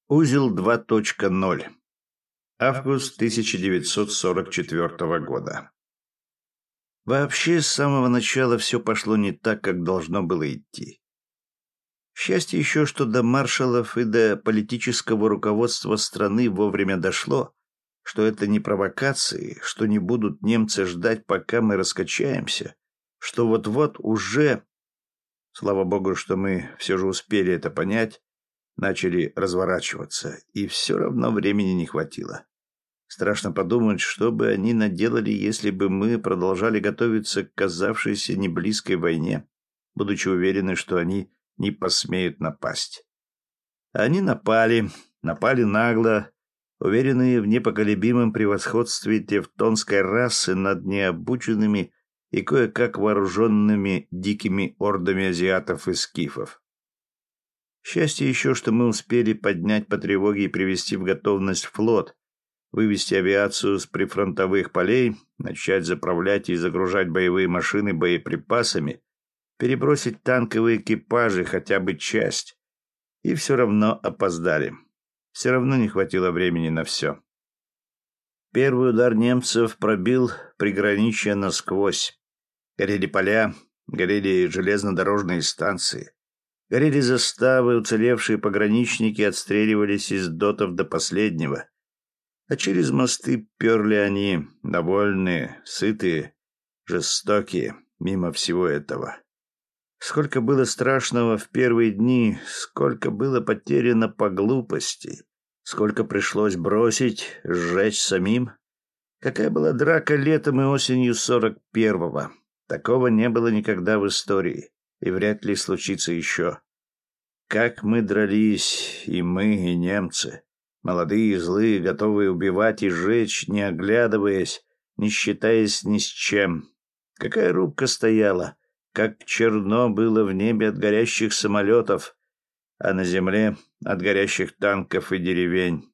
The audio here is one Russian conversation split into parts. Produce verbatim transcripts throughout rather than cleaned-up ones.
Узел два точка ноль. Август тысяча девятьсот сорок четвёртого года. Вообще, с самого начала все пошло не так, как должно было идти. Счастье еще, что до маршалов и до политического руководства страны вовремя дошло, что это не провокации, что не будут немцы ждать, пока мы раскачаемся, что вот-вот уже, слава богу, что мы все же успели это понять, начали разворачиваться, и все равно времени не хватило. Страшно подумать, что бы они наделали, если бы мы продолжали готовиться к казавшейся неблизкой войне, будучи уверены, что они не посмеют напасть. Они напали, напали нагло, уверенные в непоколебимом превосходстве тевтонской расы над необученными и кое-как вооруженными дикими ордами азиатов и скифов. Счастье еще, что мы успели поднять по тревоге и привести в готовность флот, вывести авиацию с прифронтовых полей, начать заправлять и загружать боевые машины боеприпасами, перебросить танковые экипажи, хотя бы часть. И все равно опоздали. Все равно не хватило времени на все. Первый удар немцев пробил приграничье насквозь. Горели поля, горели железнодорожные станции. Горели заставы, уцелевшие пограничники отстреливались из дотов до последнего. А через мосты перли они, довольные, сытые, жестокие, мимо всего этого. Сколько было страшного в первые дни, сколько было потеряно по глупости, сколько пришлось бросить, сжечь самим. Какая была драка летом и осенью сорок первого. Такого не было никогда в истории, и вряд ли случится еще. Как мы дрались, и мы, и немцы. Молодые и злые, готовые убивать и жечь, не оглядываясь, не считаясь ни с чем. Какая рубка стояла, как черно было в небе от горящих самолетов, а на земле от горящих танков и деревень.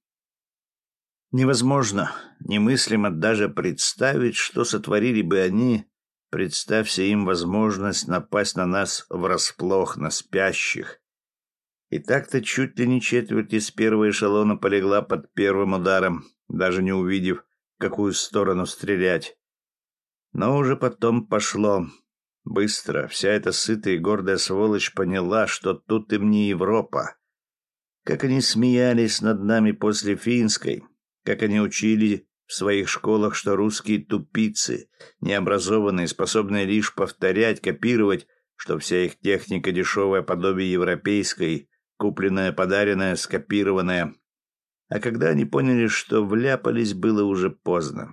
Невозможно, немыслимо даже представить, что сотворили бы они, представься им возможность напасть на нас врасплох, на спящих. И так-то чуть ли не четверть из первого эшелона полегла под первым ударом, даже не увидев, в какую сторону стрелять. Но уже потом пошло. Быстро вся эта сытая и гордая сволочь поняла, что тут им не Европа. Как они смеялись над нами после финской, как они учили в своих школах, что русские тупицы, необразованные, способные лишь повторять, копировать, что вся их техника дешевое подобие европейской, купленная, подаренная, скопированная. А когда они поняли, что вляпались, было уже поздно.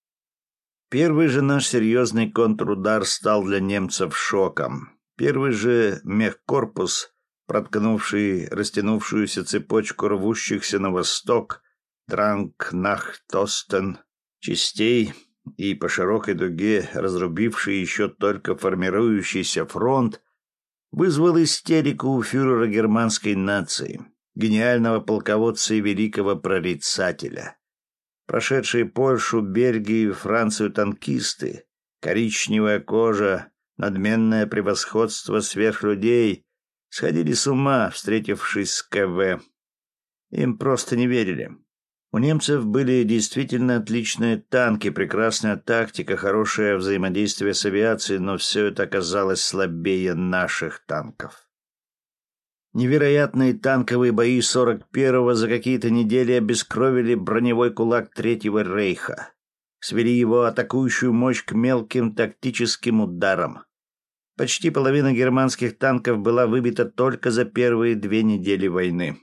Первый же наш серьезный контрудар стал для немцев шоком. Первый же мехкорпус, проткнувший растянувшуюся цепочку рвущихся на восток, Дранг-Нах-Тостен частей и по широкой дуге разрубивший еще только формирующийся фронт, вызвал истерику у фюрера германской нации, гениального полководца и великого прорицателя. Прошедшие Польшу, Бельгию, Францию танкисты, коричневая кожа, надменное превосходство сверхлюдей сходили с ума, встретившись с КВ. Им просто не верили. У немцев были действительно отличные танки, прекрасная тактика, хорошее взаимодействие с авиацией, но все это оказалось слабее наших танков. Невероятные танковые бои сорок первого за какие-то недели обескровили броневой кулак Третьего Рейха, свели его атакующую мощь к мелким тактическим ударам. Почти половина германских танков была выбита только за первые две недели войны.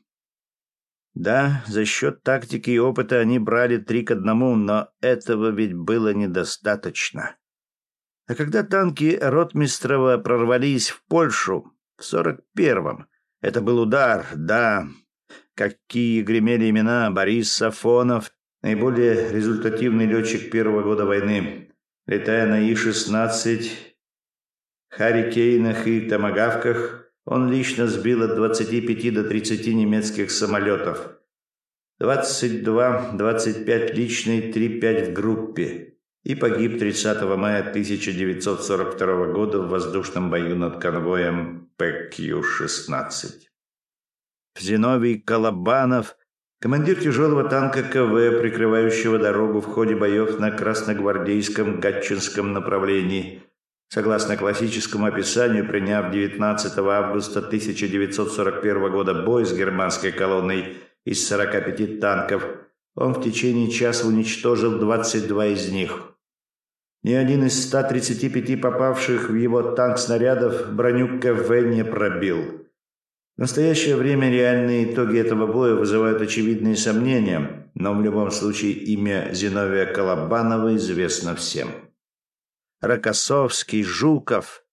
Да, за счет тактики и опыта они брали три к одному, но этого ведь было недостаточно. А когда танки Ротмистрова прорвались в Польшу в сорок первом, это был удар, да. Какие гремели имена: Борис Сафонов, наиболее результативный летчик первого года войны, летая на И шестнадцать, Харрикейнах и Томагавках, он лично сбил от двадцати пяти до тридцати немецких самолетов. двадцать два двадцать пять личный, три пять в группе. И погиб тридцатого мая тысяча девятьсот сорок второго года в воздушном бою над конвоем Пэ Кью шестнадцать. Зиновий Колобанов, командир тяжелого танка КВ, прикрывающего дорогу в ходе боев на Красногвардейском Гатчинском направлении, согласно классическому описанию, приняв девятнадцатого августа тысяча девятьсот сорок первого года бой с германской колонной из сорока пяти танков, он в течение часа уничтожил двадцать два из них. Ни один из ста тридцати пяти попавших в его танк снарядов броню КВ не пробил. В настоящее время реальные итоги этого боя вызывают очевидные сомнения, но в любом случае имя Зиновия Колобанова известно всем. Рокоссовский, Жуков.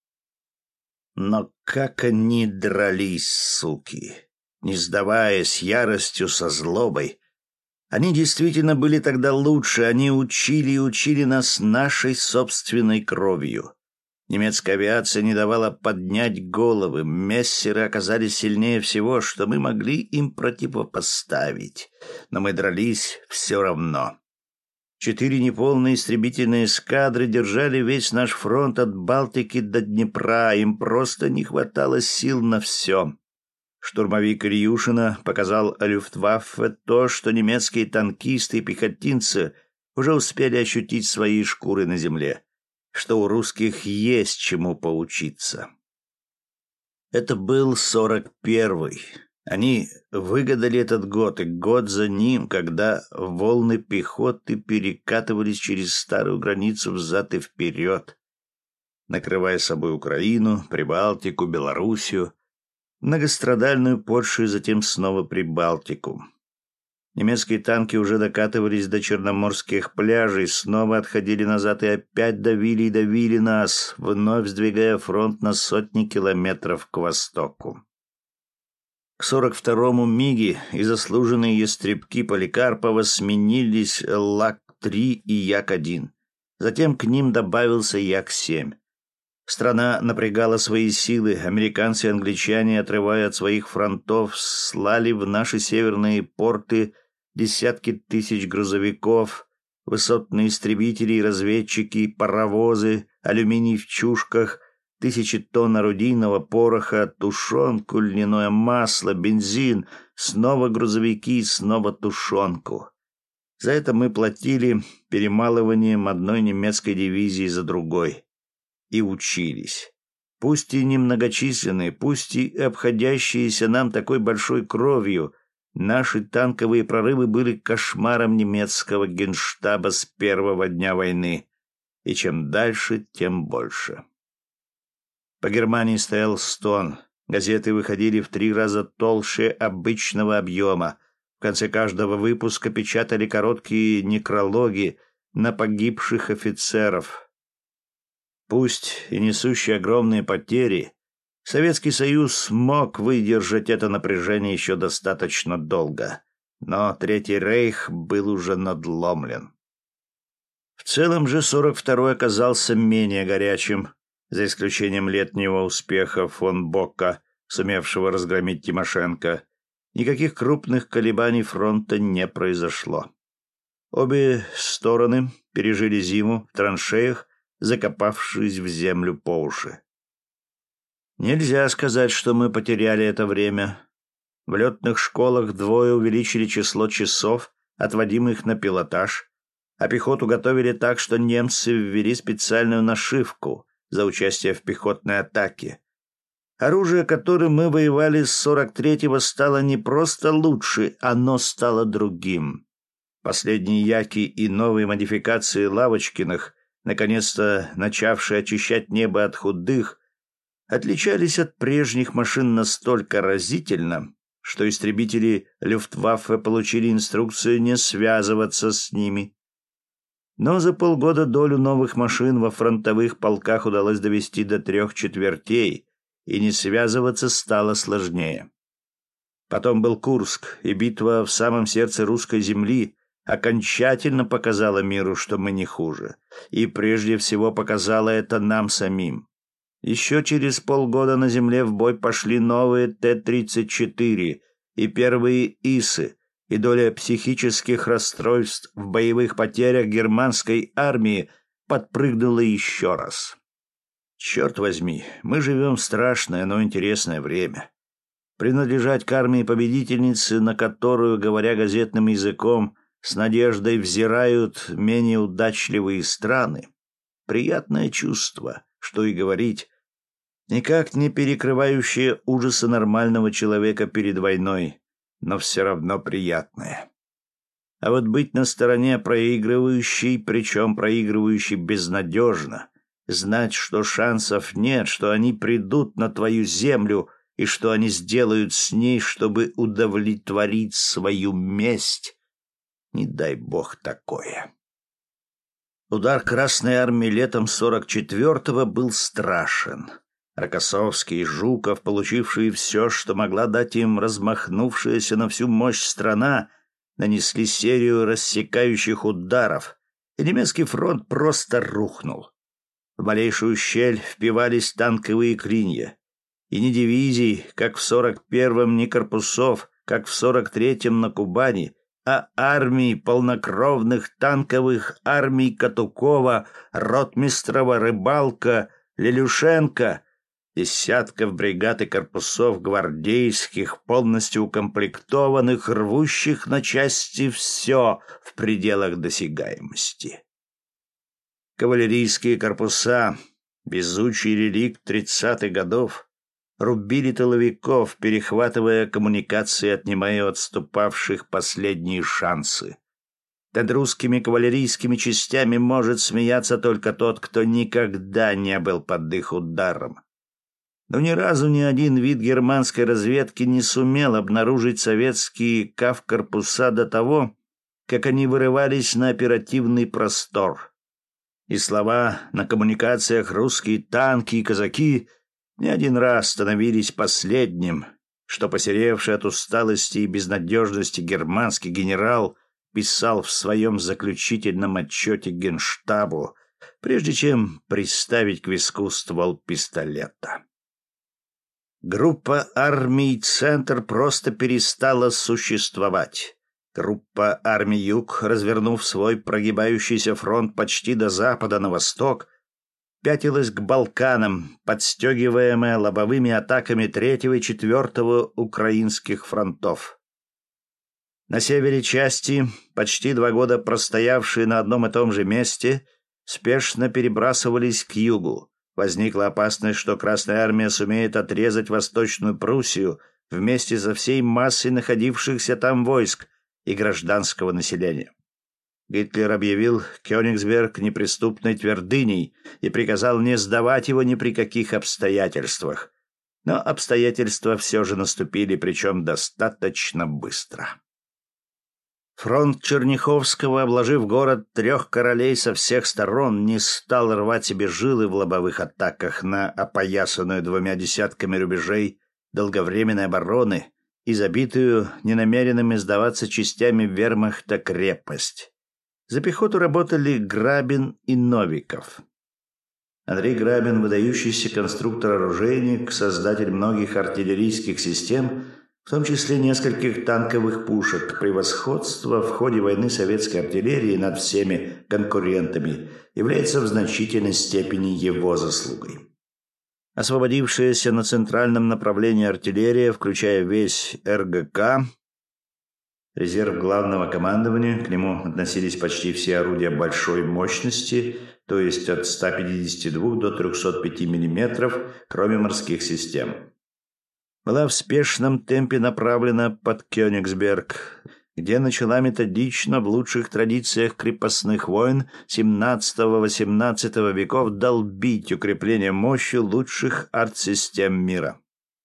Но как они дрались, суки! Не сдаваясь, яростью, со злобой. Они действительно были тогда лучше, они учили и учили нас нашей собственной кровью. Немецкая авиация не давала поднять головы, мессеры оказались сильнее всего, что мы могли им противопоставить, но мы дрались все равно. Четыре неполные истребительные эскадры держали весь наш фронт от Балтики до Днепра, им просто не хватало сил на все. Штурмовик Ильюшина показал Люфтваффе то, что немецкие танкисты и пехотинцы уже успели ощутить свои шкуры на земле, что у русских есть чему поучиться. Это был сорок первый. Они выгадали этот год, и год за ним, когда волны пехоты перекатывались через старую границу взад и вперед, накрывая собой Украину, Прибалтику, Белоруссию, многострадальную Польшу и затем снова Прибалтику. Немецкие танки уже докатывались до черноморских пляжей, снова отходили назад и опять давили и давили нас, вновь сдвигая фронт на сотни километров к востоку. К сорок второму МиГи и заслуженные ястребки Поликарпова сменились Лак-три и Як-один. Затем к ним добавился Як-семь. Страна напрягала свои силы, американцы и англичане, отрывая от своих фронтов, слали в наши северные порты десятки тысяч грузовиков, высотные истребители и разведчики, паровозы, алюминий в чушках, тысячи тонн орудийного пороха, тушенку, льняное масло, бензин, снова грузовики, снова тушенку. За это мы платили перемалыванием одной немецкой дивизии за другой. И учились. Пусть и немногочисленные, пусть и обходящиеся нам такой большой кровью, наши танковые прорывы были кошмаром немецкого генштаба с первого дня войны. И чем дальше, тем больше. По Германии стоял стон. Газеты выходили в три раза толще обычного объема. В конце каждого выпуска печатали короткие некрологи на погибших офицеров. Пусть и несущий огромные потери, Советский Союз смог выдержать это напряжение еще достаточно долго, но Третий Рейх был уже надломлен. В целом же сорок второй оказался менее горячим, за исключением летнего успеха фон Бока, сумевшего разгромить Тимошенко. Никаких крупных колебаний фронта не произошло. Обе стороны пережили зиму в траншеях, закопавшись в землю по уши. Нельзя сказать, что мы потеряли это время. В летных школах вдвое увеличили число часов, отводимых на пилотаж, а пехоту готовили так, что немцы ввели специальную нашивку за участие в пехотной атаке. Оружие, которым мы воевали с сорок третьего, стало не просто лучше, оно стало другим. Последние Яки и новые модификации Лавочкиных, наконец-то начавшие очищать небо от худых, отличались от прежних машин настолько разительно, что истребители Люфтваффе получили инструкцию не связываться с ними. Но за полгода долю новых машин во фронтовых полках удалось довести до трех четвертей, и не связываться стало сложнее. Потом был Курск, и битва в самом сердце русской земли окончательно показала миру, что мы не хуже, и прежде всего показала это нам самим. Еще через полгода на земле в бой пошли новые Т тридцать четыре и первые ИСы, и доля психических расстройств в боевых потерях германской армии подпрыгнула еще раз. Черт возьми, мы живем в страшное, но интересное время. принадлежать к армии победительницы, на которую, говоря газетным языком, с надеждой взирают менее удачливые страны. Приятное чувство, что и говорить, никак не перекрывающее ужасы нормального человека перед войной, но все равно приятное. А вот быть на стороне проигрывающей, причем проигрывающей безнадежно, знать, что шансов нет, что они придут на твою землю и что они сделают с ней, чтобы удовлетворить свою месть, не дай бог такое. Удар Красной Армии летом сорок четвертого был страшен. Рокоссовский и Жуков, получившие все, что могла дать им размахнувшаяся на всю мощь страна, нанесли серию рассекающих ударов, и немецкий фронт просто рухнул. В малейшую щель впивались танковые клинья. И ни дивизий, как в сорок первом, ни корпусов, как в сорок третьем на Кубани, а армий полнокровных танковых армий Катукова, Ротмистрова, Рыбалка, Лелюшенко, десятков бригад и корпусов гвардейских, полностью укомплектованных, рвущих на части все в пределах досягаемости. Кавалерийские корпуса, везучий реликт тридцатых годов, рубили тыловиков, перехватывая коммуникации, отнимая у отступавших последние шансы. Над русскими кавалерийскими частями может смеяться только тот, кто никогда не был под их ударом. Но ни разу ни один вид германской разведки не сумел обнаружить советские кавкорпуса до того, как они вырывались на оперативный простор. И слова «на коммуникациях русские танки и казаки» не один раз становились последним, что посеревший от усталости и безнадежности германский генерал писал в своем заключительном отчете Генштабу, прежде чем приставить к виску ствол пистолета. Группа армий «Центр» просто перестала существовать. Группа армий «Юг», развернув свой прогибающийся фронт почти до запада на восток, пятилась к Балканам, подстегиваемая лобовыми атаками третьего и четвертого украинских фронтов. На севере части, почти два года простоявшие на одном и том же месте, спешно перебрасывались к югу. Возникла опасность, что Красная Армия сумеет отрезать Восточную Пруссию вместе со всей массой находившихся там войск и гражданского населения. Гитлер объявил Кёнигсберг неприступной твердыней и приказал не сдавать его ни при каких обстоятельствах. Но обстоятельства все же наступили, причем достаточно быстро. Фронт Черняховского, обложив город трех королей со всех сторон, не стал рвать себе жилы в лобовых атаках на опоясанную двумя десятками рубежей долговременной обороны и забитую ненамеренными сдаваться частями вермахта крепость. За пехоту работали Грабин и Новиков. Андрей Грабин, выдающийся конструктор-оружейник, создатель многих артиллерийских систем, в том числе нескольких танковых пушек, превосходство в ходе войны советской артиллерии над всеми конкурентами является в значительной степени его заслугой. Освободившаяся на центральном направлении артиллерия, включая весь эр гэ ка, резерв главного командования, к нему относились почти все орудия большой мощности, то есть от ста пятидесяти двух до трехсот пяти миллиметров, кроме морских систем, была в спешном темпе направлена под Кёнигсберг, где начала методично в лучших традициях крепостных войн семнадцатого-восемнадцатого веков долбить укрепление мощи лучших артсистем мира.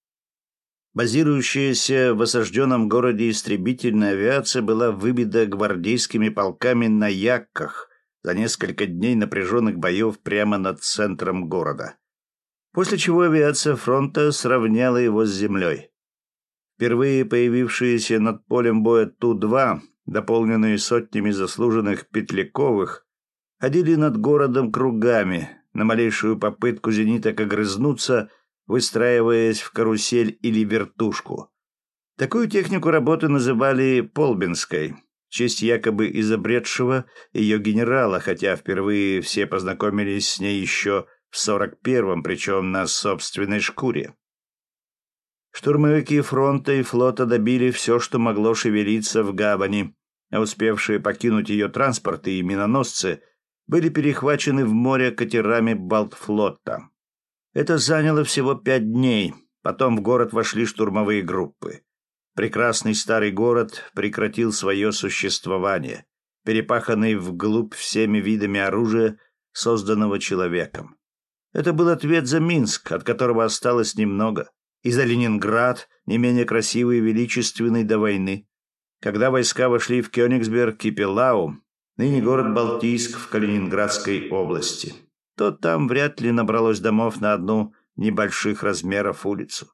Базирующаяся в осажденном городе истребительная авиация была выбита гвардейскими полками на Якках за несколько дней напряженных боев прямо над центром города, после чего авиация фронта сравняла его с землей. Впервые появившиеся над полем боя Ту два, дополненные сотнями заслуженных Петляковых, ходили над городом кругами, на малейшую попытку зениток огрызнуться, выстраиваясь в карусель или вертушку. Такую технику работы называли «Полбинской», в честь якобы изобретшего ее генерала, хотя впервые все познакомились с ней еще в сорок первом, причем на собственной шкуре. Штурмовики фронта и флота добили все, что могло шевелиться в гавани, а успевшие покинуть ее транспорты и миноносцы были перехвачены в море катерами Балтфлота. Это заняло всего пять дней. Потом в город вошли штурмовые группы. Прекрасный старый город прекратил свое существование, перепаханный вглубь всеми видами оружия, созданного человеком. Это был ответ за Минск, от которого осталось немного, и за Ленинград, не менее красивый и величественный до войны. Когда войска вошли в Кёнигсберг и Пилау, ныне город Балтийск в Калининградской области, то там вряд ли набралось домов на одну небольших размеров улицу.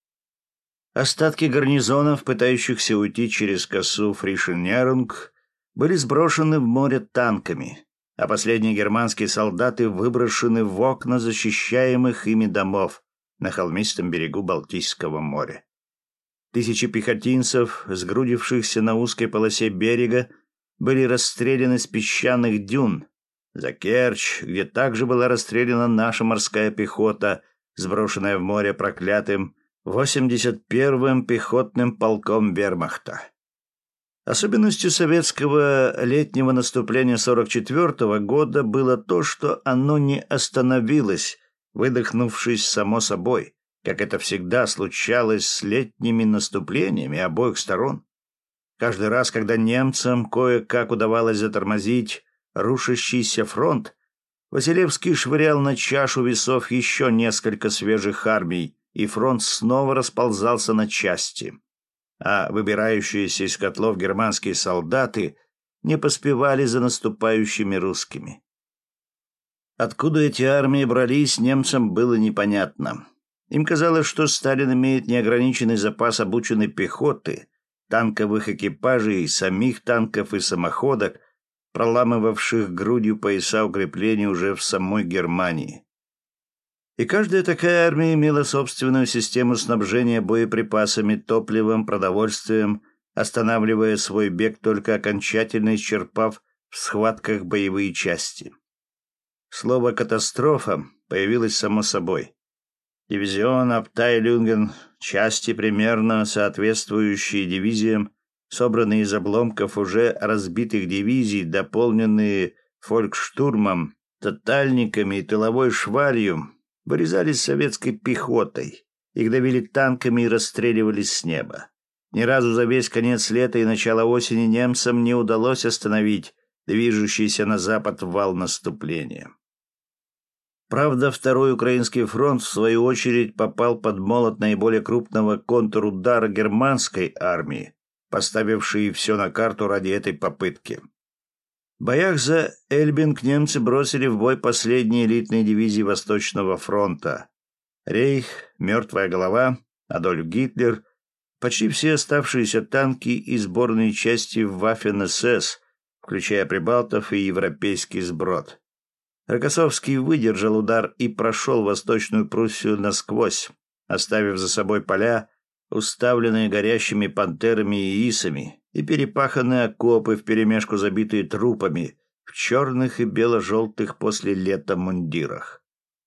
Остатки гарнизонов, пытающихся уйти через косу Фришенерунг, были сброшены в море танками, а последние германские солдаты выброшены в окна защищаемых ими домов на холмистом берегу Балтийского моря. Тысячи пехотинцев, сгрудившихся на узкой полосе берега, были расстреляны с песчаных дюн. За Керчь, где также была расстреляна наша морская пехота, сброшенная в море проклятым восемьдесят первым пехотным полком вермахта. Особенностью советского летнего наступления сорок четвёртого года было то, что оно не остановилось, выдохнувшись само собой, как это всегда случалось с летними наступлениями обоих сторон. Каждый раз, когда немцам кое-как удавалось затормозить рушащийся фронт, Василевский швырял на чашу весов еще несколько свежих армий, и фронт снова расползался на части. А выбирающиеся из котлов германские солдаты не поспевали за наступающими русскими. Откуда эти армии брались, немцам было непонятно. Им казалось, что Сталин имеет неограниченный запас обученной пехоты, танковых экипажей, самих танков и самоходок, проламывавших грудью пояса укреплений уже в самой Германии. И каждая такая армия имела собственную систему снабжения боеприпасами, топливом, продовольствием, останавливая свой бег, только окончательно исчерпав в схватках боевые части. Слово «катастрофа» появилось само собой. Дивизион, Абтеилюнген, части, примерно соответствующие дивизиям, собранные из обломков уже разбитых дивизий, дополненные фолькштурмом, тотальниками и тыловой швалью, вырезались советской пехотой. Их давили танками и расстреливались с неба. Ни разу за весь конец лета и начало осени немцам не удалось остановить движущийся на запад вал наступления. Правда, Второй Украинский фронт, в свою очередь, попал под молот наиболее крупного контрудара германской армии, поставившей все на карту ради этой попытки. В боях за Эльбинг немцы бросили в бой последние элитные дивизии Восточного фронта. Рейх, Мертвая голова, Адольф Гитлер, почти все оставшиеся танки и сборные части Waffen-эс эс, включая прибалтов и европейский сброд. Рокоссовский выдержал удар и прошел Восточную Пруссию насквозь, оставив за собой поля, уставленные горящими пантерами и исами, и перепаханные окопы вперемешку забитые трупами в черных и бело-желтых после лета мундирах.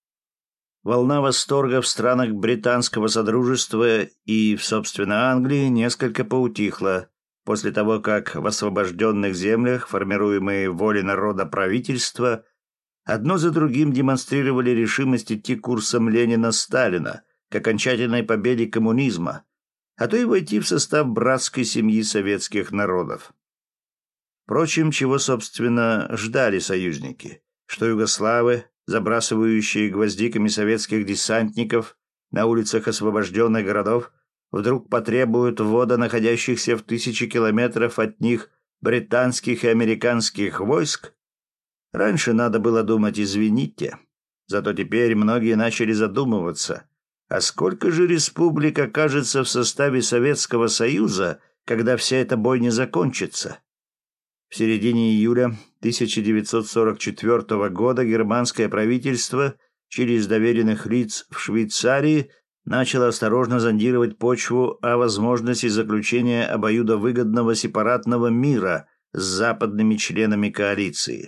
Волна восторга в странах британского содружества и в, собственно, Англии несколько поутихла после того, как в освобожденных землях, формируемые волей народа правительства, одно за другим демонстрировали решимость идти курсом Ленина-Сталина к окончательной победе коммунизма, а то и войти в состав братской семьи советских народов. Впрочем, чего, собственно, ждали союзники? Что югославы, забрасывающие гвоздиками советских десантников на улицах освобожденных городов, вдруг потребуют ввода находящихся в тысячи километров от них британских и американских войск? Раньше надо было думать «извините». Зато теперь многие начали задумываться, а сколько же республик окажется в составе Советского Союза, когда вся эта бойня закончится? В середине июля тысяча девятьсот сорок четвёртого года германское правительство через доверенных лиц в Швейцарии начало осторожно зондировать почву о возможности заключения обоюдовыгодного сепаратного мира с западными членами коалиции.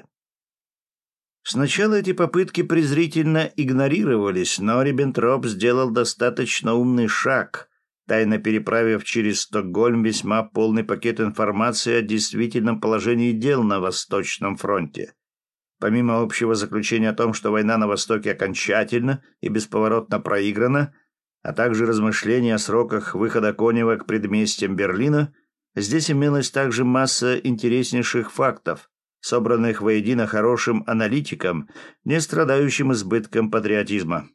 Сначала эти попытки презрительно игнорировались, но Риббентроп сделал достаточно умный шаг, тайно переправив через Стокгольм весьма полный пакет информации о действительном положении дел на Восточном фронте. Помимо общего заключения о том, что война на Востоке окончательно и бесповоротно проиграна, а также размышления о сроках выхода Конева к предместьям Берлина, здесь имелась также масса интереснейших фактов, собранных воедино хорошим аналитиком, не страдающим избытком патриотизма.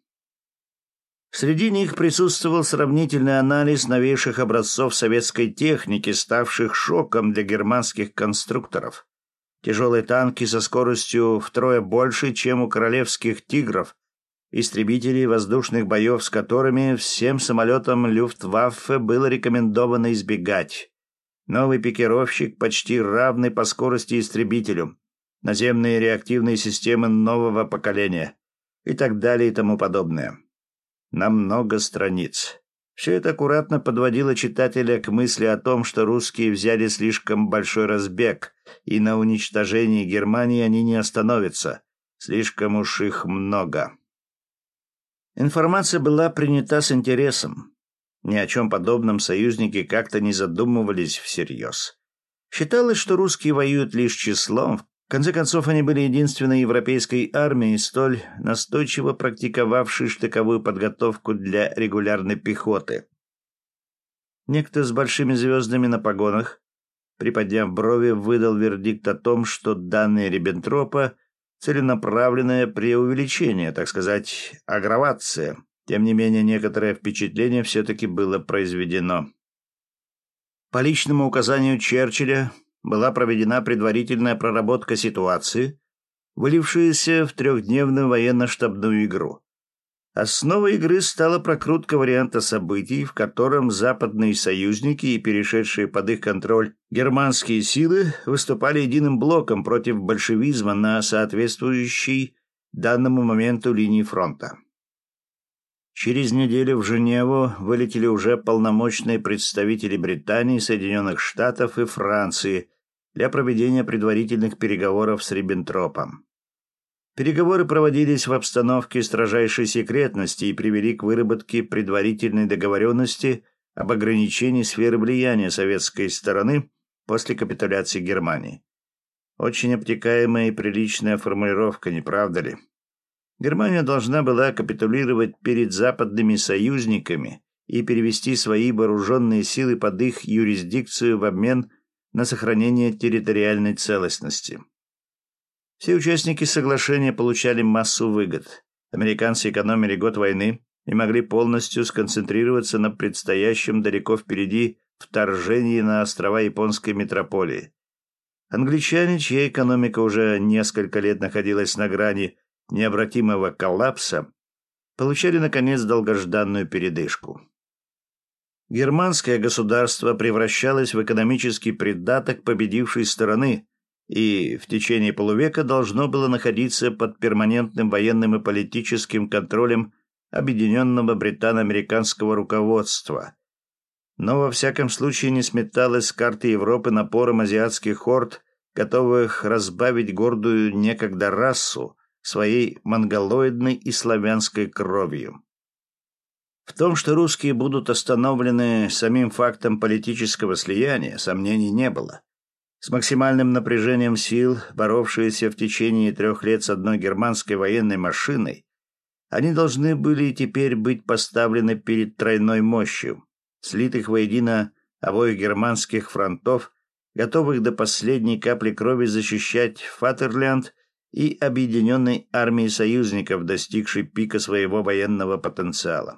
Среди них присутствовал сравнительный анализ новейших образцов советской техники, ставших шоком для германских конструкторов. Тяжелые танки со скоростью втрое больше, чем у королевских «Тигров», истребители воздушных боев, с которыми всем самолетам Люфтваффе было рекомендовано избегать. Новый пикировщик, почти равный по скорости истребителю, наземные реактивные системы нового поколения и так далее и тому подобное. На много страниц. Все это аккуратно подводило читателя к мысли о том, что русские взяли слишком большой разбег, и на уничтожении Германии они не остановятся. Слишком уж их много. Информация была принята с интересом. Ни о чем подобном союзники как-то не задумывались всерьез. Считалось, что русские воюют лишь числом. В конце концов, они были единственной европейской армией, столь настойчиво практиковавшей штыковую подготовку для регулярной пехоты. Некто с большими звездами на погонах, приподняв брови, выдал вердикт о том, что данные Риббентропа — целенаправленное преувеличение, так сказать, аггравация. Тем не менее, некоторое впечатление все-таки было произведено. По личному указанию Черчилля была проведена предварительная проработка ситуации, вылившаяся в трехдневную военно-штабную игру. Основой игры стала прокрутка варианта событий, в котором западные союзники и перешедшие под их контроль германские силы выступали единым блоком против большевизма на соответствующей данному моменту линии фронта. Через неделю в Женеву вылетели уже полномочные представители Британии, Соединенных Штатов и Франции для проведения предварительных переговоров с Риббентропом. Переговоры проводились в обстановке строжайшей секретности и привели к выработке предварительной договоренности об ограничении сферы влияния советской стороны после капитуляции Германии. Очень обтекаемая и приличная формулировка, не правда ли? Германия должна была капитулировать перед западными союзниками и перевести свои вооруженные силы под их юрисдикцию в обмен на сохранение территориальной целостности. Все участники соглашения получали массу выгод. Американцы экономили год войны и могли полностью сконцентрироваться на предстоящем далеко впереди вторжении на острова японской метрополии. Англичане, чья экономика уже несколько лет находилась на грани необратимого коллапса, получали, наконец, долгожданную передышку. Германское государство превращалось в экономический придаток победившей стороны и в течение полувека должно было находиться под перманентным военным и политическим контролем объединенного британо-американского руководства. Но во всяком случае не сметалось с карты Европы напором азиатских хорд, готовых разбавить гордую некогда расу своей монголоидной и славянской кровью. В том, что русские будут остановлены самим фактом политического слияния, сомнений не было. С максимальным напряжением сил, боровшиеся в течение трех лет с одной германской военной машиной, они должны были теперь быть поставлены перед тройной мощью, слитых воедино обоих германских фронтов, готовых до последней капли крови защищать Фатерлянд и объединенной армии союзников, достигшей пика своего военного потенциала.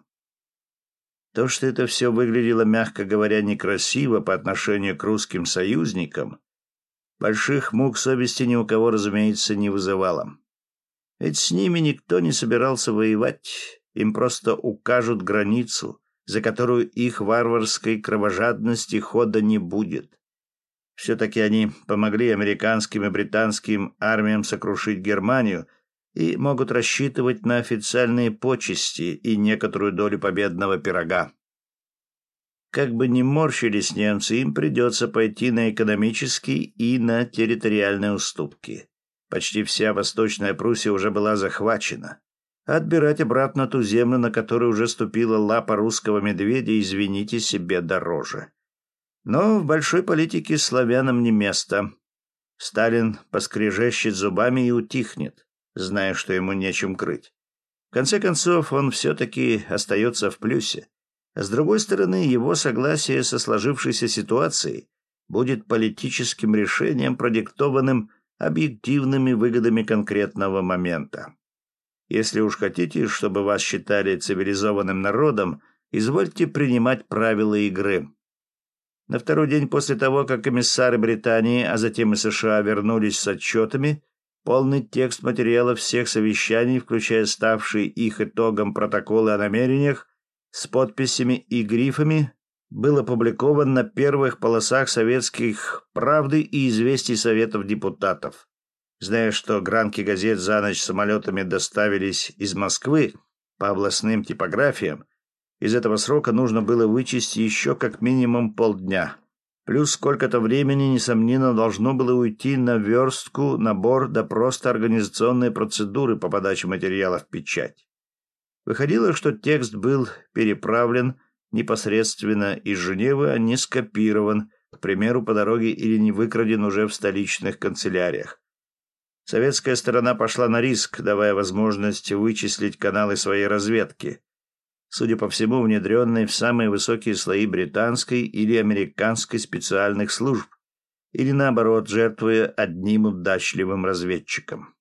То, что это все выглядело, мягко говоря, некрасиво по отношению к русским союзникам, больших мук совести ни у кого, разумеется, не вызывало. Ведь с ними никто не собирался воевать, им просто укажут границу, за которую их варварской кровожадности хода не будет. Все-таки они помогли американским и британским армиям сокрушить Германию и могут рассчитывать на официальные почести и некоторую долю победного пирога. Как бы ни морщились немцы, им придется пойти на экономические и на территориальные уступки. Почти вся Восточная Пруссия уже была захвачена. а отбирать обратно ту землю, на которую уже ступила лапа русского медведя, извините, себе дороже. Но в большой политике славянам не место. Сталин поскрежещет зубами и утихнет, зная, что ему нечем крыть. В конце концов, он все-таки остается в плюсе. А с другой стороны, его согласие со сложившейся ситуацией будет политическим решением, продиктованным объективными выгодами конкретного момента. Если уж хотите, чтобы вас считали цивилизованным народом, извольте принимать правила игры. На второй день после того, как комиссары Британии, а затем и США вернулись с отчетами, полный текст материалов всех совещаний, включая ставшие их итогом протоколы о намерениях, с подписями и грифами, был опубликован на первых полосах советских «Правды» и «Известий» Советов депутатов. Зная, что гранки газет за ночь самолетами доставились из Москвы по областным типографиям, из этого срока нужно было вычесть еще как минимум полдня. Плюс сколько-то времени, несомненно, должно было уйти на верстку, набор, да просто организационные процедуры по подаче материала в печать. Выходило, что текст был переправлен непосредственно из Женевы, а не скопирован, к примеру, по дороге или не выкраден уже в столичных канцеляриях. Советская сторона пошла на риск, давая возможность вычислить каналы своей разведки, судя по всему, внедренной в самые высокие слои британской или американской специальных служб, или наоборот, жертвуя одним удачливым разведчиком.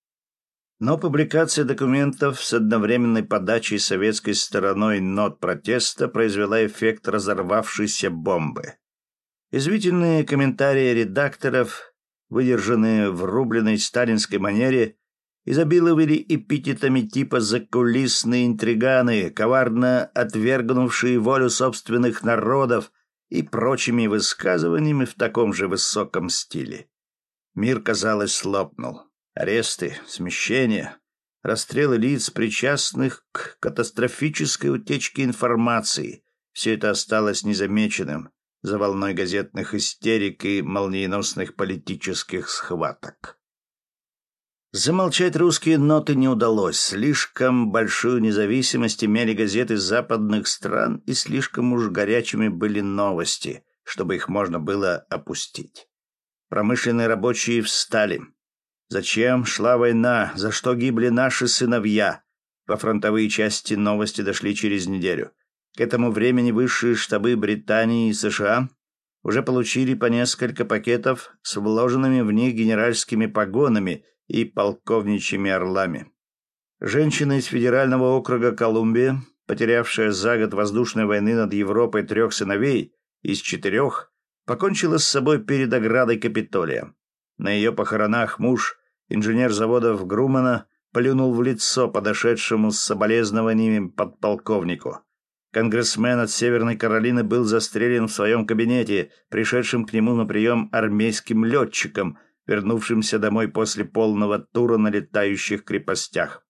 Но публикация документов с одновременной подачей советской стороной нот протеста произвела эффект разорвавшейся бомбы. Язвительные комментарии редакторов, выдержанные в рубленной сталинской манере, изобиловали эпитетами типа «закулисные интриганы», «коварно отвергнувшие волю собственных народов» и прочими высказываниями в таком же высоком стиле. Мир, казалось, лопнул. Аресты, смещения, расстрелы лиц, причастных к катастрофической утечке информации — все это осталось незамеченным за волной газетных истерик и молниеносных политических схваток. Замолчать русские ноты не удалось. Слишком большую независимость имели газеты западных стран, и слишком уж горячими были новости, чтобы их можно было опустить. Промышленные рабочие встали. Зачем шла война? За что гибли наши сыновья? Во фронтовые части новости дошли через неделю. К этому времени высшие штабы Британии и США уже получили по несколько пакетов с вложенными в них генеральскими погонами и полковничьими орлами. Женщина из федерального округа Колумбия, потерявшая за год воздушной войны над Европой трех сыновей из четырех, покончила с собой перед оградой Капитолия. На ее похоронах муж, инженер заводов Грумана, плюнул в лицо подошедшему с соболезнованиями подполковнику. Конгрессмен от Северной Каролины был застрелен в своем кабинете, пришедшим к нему на прием армейским летчиком, вернувшимся домой после полного тура на летающих крепостях.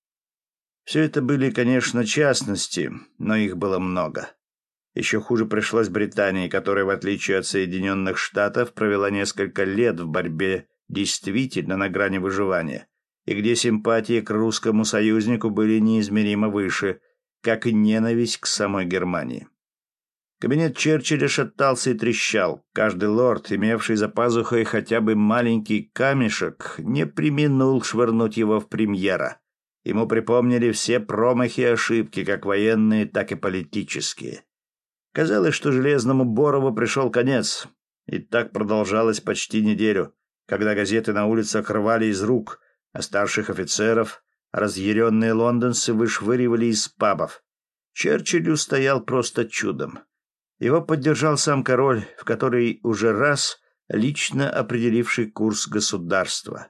Все это были, конечно, частности, но их было много. Еще хуже пришлось Британии, которая, в отличие от Соединенных Штатов, провела несколько лет в борьбе действительно на грани выживания, и где симпатии к русскому союзнику были неизмеримо выше, как и ненависть к самой Германии. Кабинет Черчилля шатался и трещал. Каждый лорд, имевший за пазухой хотя бы маленький камешек, не преминул швырнуть его в премьера. Ему припомнили все промахи и ошибки, как военные, так и политические. Казалось, что Железному Борову пришел конец. И так продолжалось почти неделю, когда газеты на улицах рвали из рук, а старших офицеров разъяренные лондонцы вышвыривали из пабов. Черчилль стоял просто чудом. Его поддержал сам король, в который уже раз лично определивший курс государства.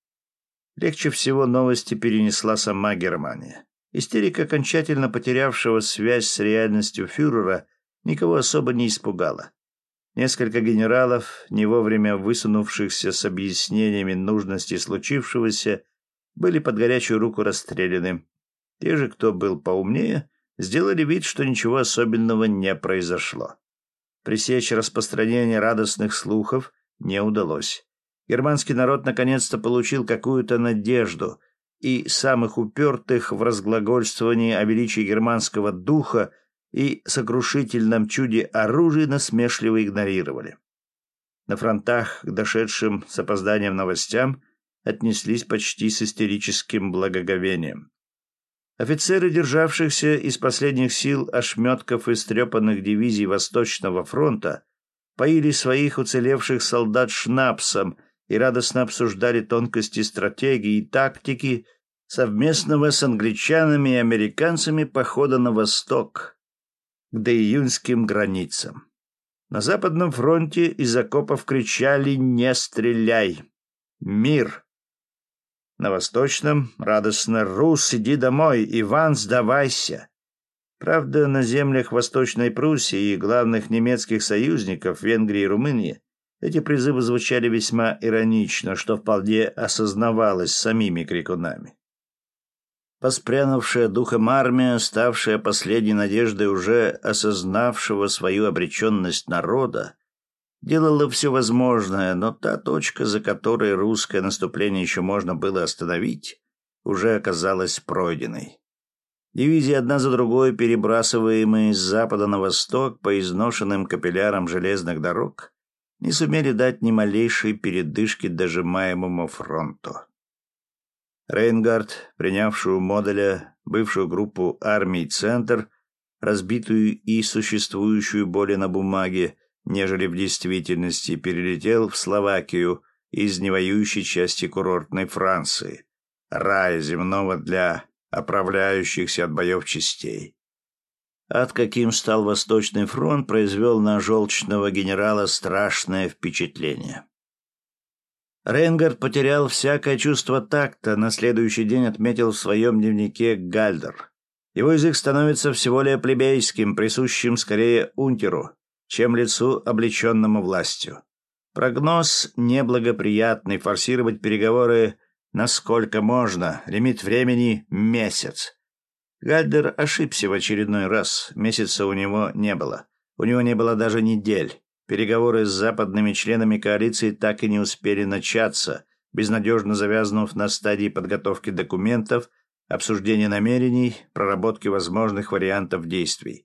Легче всего новости перенесла сама Германия. Истерика окончательно потерявшего связь с реальностью фюрера никого особо не испугала. Несколько генералов, не вовремя высунувшихся с объяснениями нужности случившегося, были под горячую руку расстреляны. Те же, кто был поумнее, сделали вид, что ничего особенного не произошло. Пресечь распространение радостных слухов не удалось. Германский народ наконец-то получил какую-то надежду, и самых упертых в разглагольствовании о величии германского духа и сокрушительном чуде оружия насмешливо игнорировали. На фронтах к дошедшим с опозданием новостям отнеслись почти с истерическим благоговением. Офицеры, державшихся из последних сил ошметков истрепанных дивизий Восточного фронта, поили своих уцелевших солдат шнапсом и радостно обсуждали тонкости стратегии и тактики совместного с англичанами и американцами похода на восток, к доиюньским границам. На Западном фронте из окопов кричали «Не стреляй! Мир!». На Восточном радостно «Рус, иди домой! Иван, сдавайся!». Правда, на землях Восточной Пруссии и главных немецких союзников Венгрии и Румынии эти призывы звучали весьма иронично, что вполне осознавалось самими крикунами. Воспрянувшая духом армия, ставшая последней надеждой уже осознавшего свою обреченность народа, делала все возможное, но та точка, за которой русское наступление еще можно было остановить, уже оказалась пройденной. Дивизии одна за другой, перебрасываемые с запада на восток по изношенным капиллярам железных дорог, не сумели дать ни малейшей передышки дожимаемому фронту. Рейнгард, принявшую модуля бывшую группу армий «Центр», разбитую и существующую более на бумаге, нежели в действительности, перелетел в Словакию из невоюющей части курортной Франции, рая земного для оправляющихся от боев частей. Ад, каким стал Восточный фронт, произвел на желчного генерала страшное впечатление. Рейнгард потерял всякое чувство такта, на следующий день отметил в своем дневнике Гальдер. Его язык становится всего лишь плебейским, присущим скорее унтеру, чем лицу, облеченному властью. Прогноз неблагоприятный, форсировать переговоры насколько можно, лимит времени — месяц. Гальдер ошибся в очередной раз, месяца у него не было. У него не было даже недель. Переговоры с западными членами коалиции так и не успели начаться, безнадежно завязнув на стадии подготовки документов, обсуждения намерений, проработки возможных вариантов действий.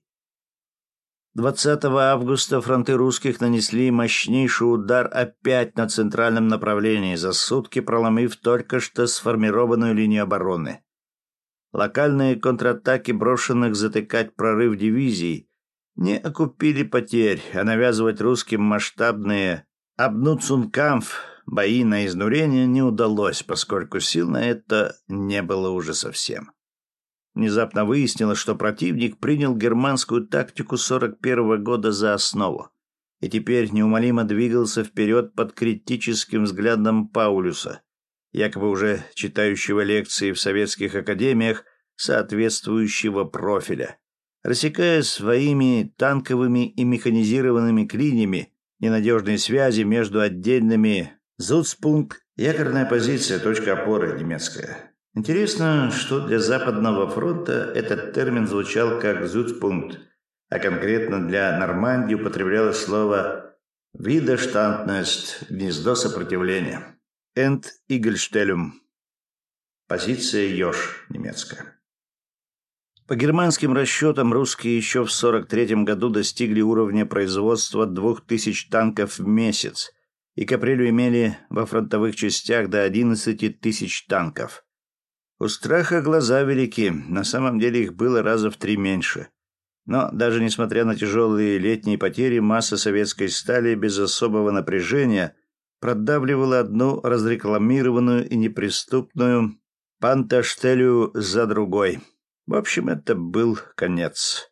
двадцатого августа фронты русских нанесли мощнейший удар опять на центральном направлении, за сутки проломив только что сформированную линию обороны. Локальные контратаки брошенных затыкать прорыв дивизий не окупили потерь, а навязывать русским масштабные «Абнуцункамф» бои на изнурение не удалось, поскольку сил на это не было уже совсем. Внезапно выяснилось, что противник принял германскую тактику сорок первого года за основу и теперь неумолимо двигался вперед под критическим взглядом Паулюса, якобы уже читающего лекции в советских академиях соответствующего профиля, рассекая своими танковыми и механизированными клиньями ненадежные связи между отдельными «Зуцпункт» — якорная позиция, точка опоры немецкая. Интересно, что для Западного фронта этот термин звучал как «Зуцпункт», а конкретно для Нормандии употреблялось слово «Widerstandnest» — гнездо сопротивления, «End-Igelstellung» — позиция «Ёж» немецкая. По германским расчетам, русские еще в сорок третьем году достигли уровня производства двух тысяч танков в месяц и к апрелю имели во фронтовых частях до одиннадцати тысяч танков. У страха глаза велики, на самом деле их было раза в три меньше. Но даже несмотря на тяжелые летние потери, масса советской стали без особого напряжения продавливала одну разрекламированную и неприступную Панташтелю за другой. В общем, это был конец.